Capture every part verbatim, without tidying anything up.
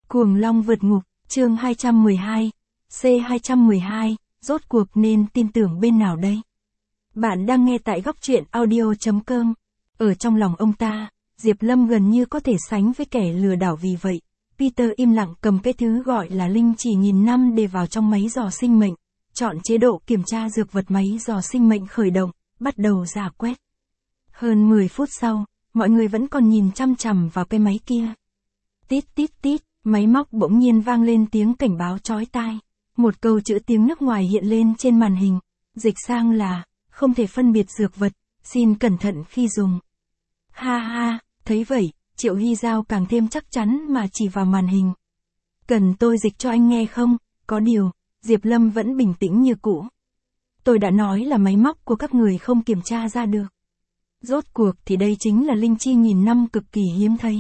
Cuồng long vượt ngục, chương hai trăm mười hai, C hai trăm mười hai, rốt cuộc nên tin tưởng bên nào đây? Bạn đang nghe tại góc truyện audio chấm com. Ở trong lòng ông ta, Diệp Lâm gần như có thể sánh với kẻ lừa đảo, vì vậy, Peter im lặng cầm cái thứ gọi là linh chỉ nghìn năm để vào trong máy dò sinh mệnh, chọn chế độ kiểm tra dược vật. Máy dò sinh mệnh khởi động, bắt đầu rà quét. Hơn mười phút sau, mọi người vẫn còn nhìn chăm chằm vào cái máy kia. Tít tít tít, máy móc bỗng nhiên vang lên tiếng cảnh báo chói tai. Một câu chữ tiếng nước ngoài hiện lên trên màn hình, dịch sang là, không thể phân biệt dược vật, xin cẩn thận khi dùng. Ha ha, thấy vậy, Triệu Hy Giao càng thêm chắc chắn mà chỉ vào màn hình. Cần tôi dịch cho anh nghe không? Có điều, Diệp Lâm vẫn bình tĩnh như cũ. Tôi đã nói là máy móc của các người không kiểm tra ra được. Rốt cuộc thì đây chính là linh chi nghìn năm cực kỳ hiếm thấy.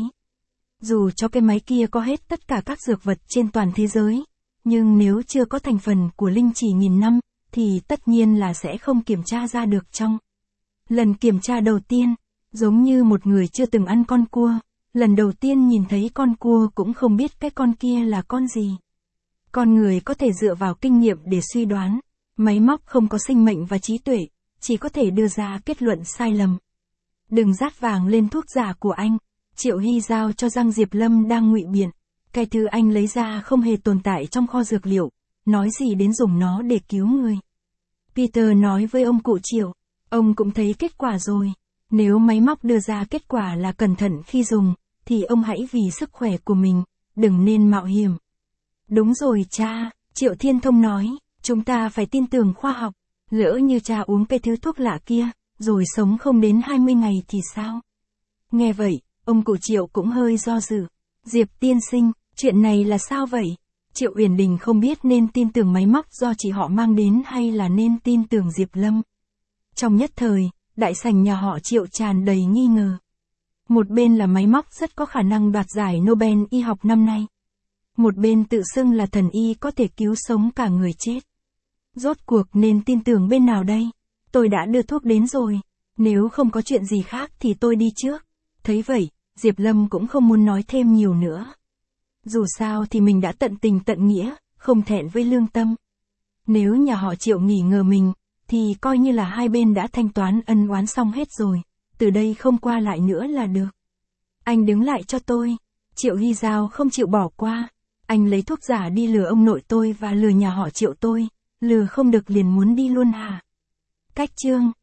Dù cho cái máy kia có hết tất cả các dược vật trên toàn thế giới, nhưng nếu chưa có thành phần của linh chỉ nghìn năm, thì tất nhiên là sẽ không kiểm tra ra được. Trong lần kiểm tra đầu tiên, giống như một người chưa từng ăn con cua, lần đầu tiên nhìn thấy con cua cũng không biết cái con kia là con gì. Con người có thể dựa vào kinh nghiệm để suy đoán, máy móc không có sinh mệnh và trí tuệ, chỉ có thể đưa ra kết luận sai lầm. Đừng rát vàng lên thuốc giả của anh, Triệu Hy Giao cho rằng Diệp Lâm đang ngụy biện. Cái thứ anh lấy ra không hề tồn tại trong kho dược liệu, nói gì đến dùng nó để cứu người. Peter nói với ông cụ Triệu, ông cũng thấy kết quả rồi. Nếu máy móc đưa ra kết quả là cẩn thận khi dùng, thì ông hãy vì sức khỏe của mình, đừng nên mạo hiểm. Đúng rồi cha, Triệu Thiên Thông nói, chúng ta phải tin tưởng khoa học. Lỡ như cha uống cái thứ thuốc lạ kia, rồi sống không đến hai mươi ngày thì sao? Nghe vậy, ông cụ Triệu cũng hơi do dự. Diệp tiên sinh, chuyện này là sao vậy? Triệu Uyển Đình không biết nên tin tưởng máy móc do chị họ mang đến hay là nên tin tưởng Diệp Lâm. Trong nhất thời, đại sảnh nhà họ Triệu tràn đầy nghi ngờ. Một bên là máy móc rất có khả năng đoạt giải Nobel y học năm nay. Một bên tự xưng là thần y có thể cứu sống cả người chết. Rốt cuộc nên tin tưởng bên nào đây? Tôi đã đưa thuốc đến rồi. Nếu không có chuyện gì khác thì tôi đi trước. Thấy vậy, Diệp Lâm cũng không muốn nói thêm nhiều nữa. Dù sao thì mình đã tận tình tận nghĩa, không thẹn với lương tâm. Nếu nhà họ Triệu nghỉ ngờ mình, thì coi như là hai bên đã thanh toán ân oán xong hết rồi. Từ đây không qua lại nữa là được. Anh đứng lại cho tôi. Triệu Hy Giao không chịu bỏ qua. Anh lấy thuốc giả đi lừa ông nội tôi và lừa nhà họ Triệu tôi. Lừa không được liền muốn đi luôn hả? Cách chương